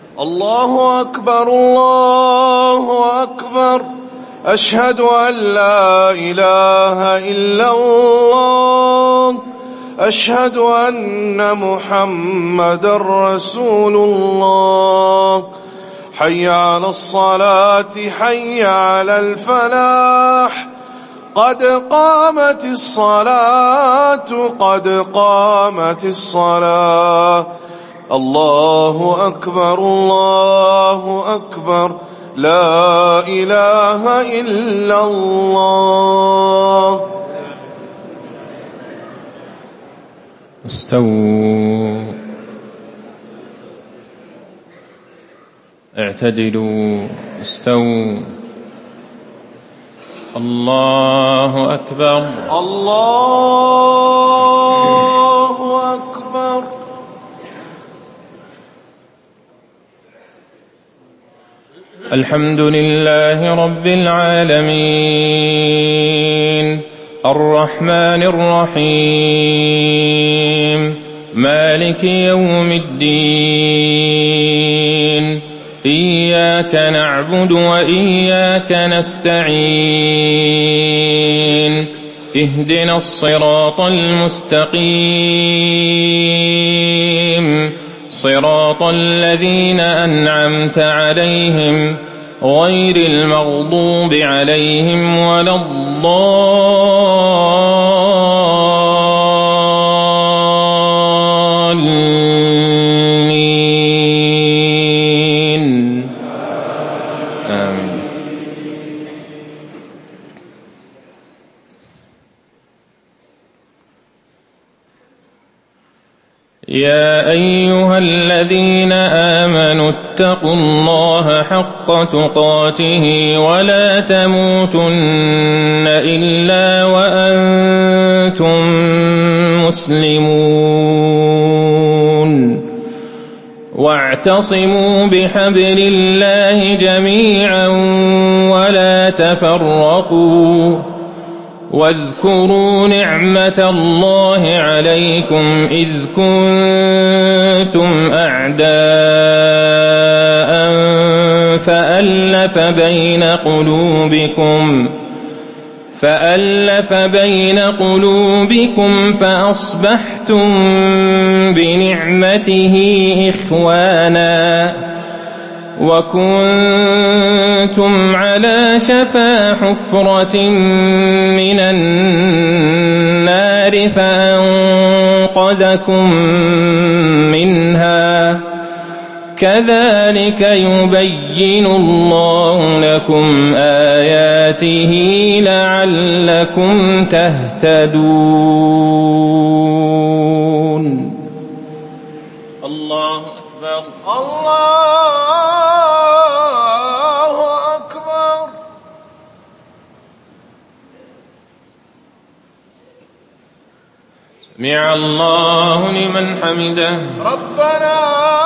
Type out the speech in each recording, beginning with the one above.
الله أكبر الله أكبر. أشهد أن لا إله إلا الله. أشهد أن محمدا رسول الله. حي على الصلاة حي على الفلاح. قد قامت الصلاة قد قامت الصلاة. الله أكبر الله أكبر. لا إله إلا الله. استووا اعتدلوا استووا. الله أكبر الله أكبر. الحمد لله رب العالمين الرحمن الرحيم مالك يوم الدين. إياك نعبد وإياك نستعين. اهدنا الصراط المستقيم صراط الذين أنعمت عليهم غير المغضوب عليهم ولا الضالين. آمين. يا أيها الذين آمنوا اتقوا الله حق تقاته ولا تموتن إلا وأنتم مسلمون. واعتصموا بحبل الله جميعا ولا تفرقوا. واذكروا نعمة الله عليكم إذ كنتم أعداء فألف بين قلوبكم فأصبحتم بنعمته إخوانا وكنتم على شفا حفرة من النار فأنقذكم منها. كذلك يبين الله لكم آياته لعلكم تهتدون. الله أكبر الله أكبر. سمع الله لمن حمده. ربنا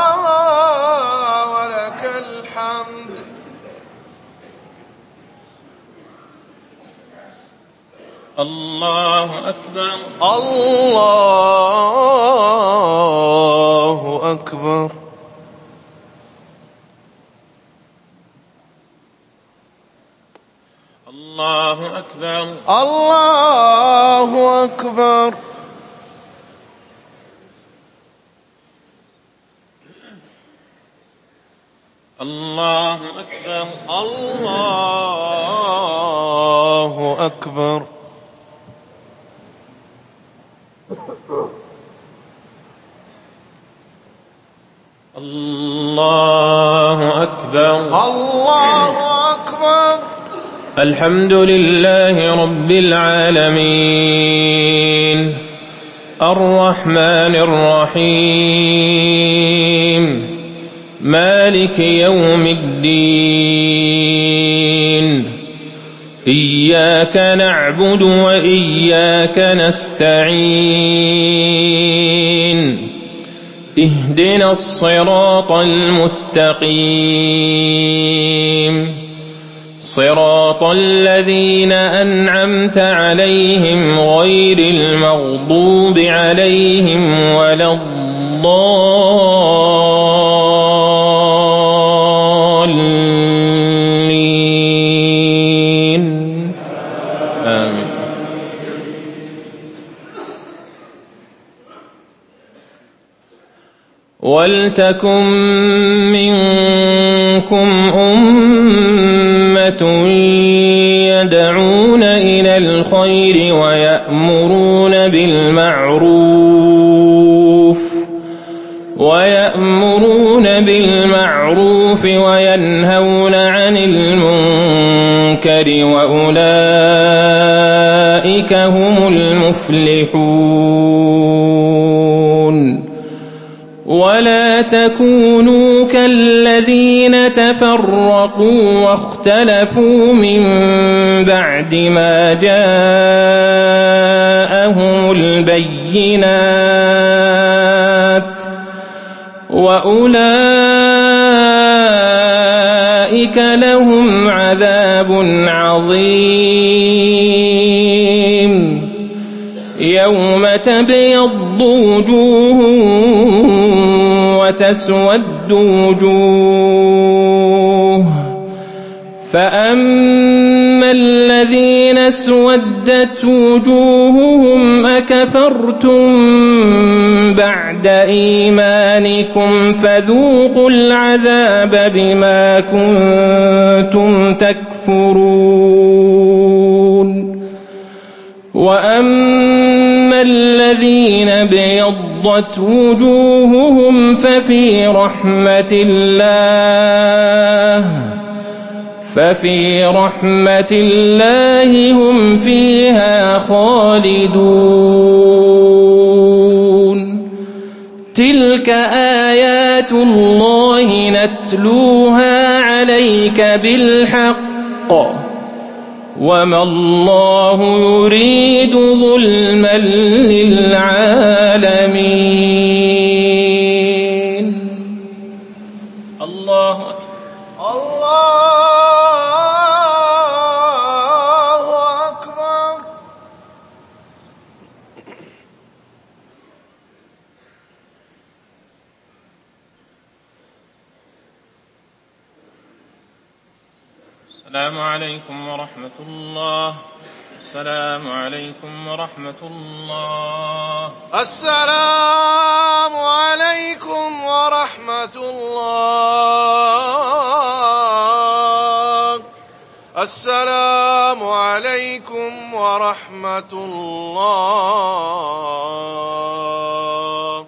ولك الحمد. الله أكبر الله أكبر. الله أكبر الله أكبر. الله أكبر الله أكبر. الله أكبر الله أكبر. الحمد لله رب العالمين الرحمن الرحيم مالك يوم الدين. إياك نعبد وإياك نستعين. اهدنا الصراط المستقيم صراط الذين أنعمت عليهم غير المغضوب عليهم ولا الضالين. وَلْتَكُن مِّنكُمْ أُمَّةٌ يَدْعُونَ إِلَى الْخَيْرِ وَيَأْمُرُونَ بِالْمَعْرُوفِ وَيَنْهَوْنَ عَنِ الْمُنكَرِ وَأُولَئِكَ هُمُ الْمُفْلِحُونَ وَلَا تَكُونُوا كَالَّذِينَ تَفَرَّقُوا وَاخْتَلَفُوا مِن بَعْدِ مَا جَاءَهُمُ الْبَيِّنَاتُ وَأُولَئِكَ لَهُمْ عَذَابٌ عَظِيمٌ يَوْمَ تَبْيَضُّ وُجُوهٌ وَتَسْوَدُّ وُجُوهٌ فَأَمَّا الَّذِينَ اسْوَدَّتْ وُجُوهُهُمْ أَكَفَرْتُم بَعْدَ إِيمَانِكُمْ فَذُوقُوا الْعَذَابَ بِمَا كُنتُمْ تَكْفُرُونَ وَأَمَّا الَّذِينَ ابْيَضَّتْ وُجُوهُهُمْ فَفِي رَحْمَةِ اللَّهِ هُمْ فِيهَا خَالِدُونَ تِلْكَ آيَاتُ اللَّهِ نَتْلُوهَا عَلَيْكَ بِالْحَقِّ وَمَا اللَّهُ يُرِيدُ ظُلْمًا لِّلْعَالَمِينَ الله أكبر الله أكبر. السلام عليكم ورحمة الله. السلام عليكم ورحمة الله. السلام عليكم ورحمة الله. السلام عليكم ورحمة الله.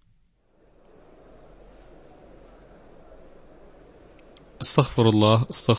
استغفر الله.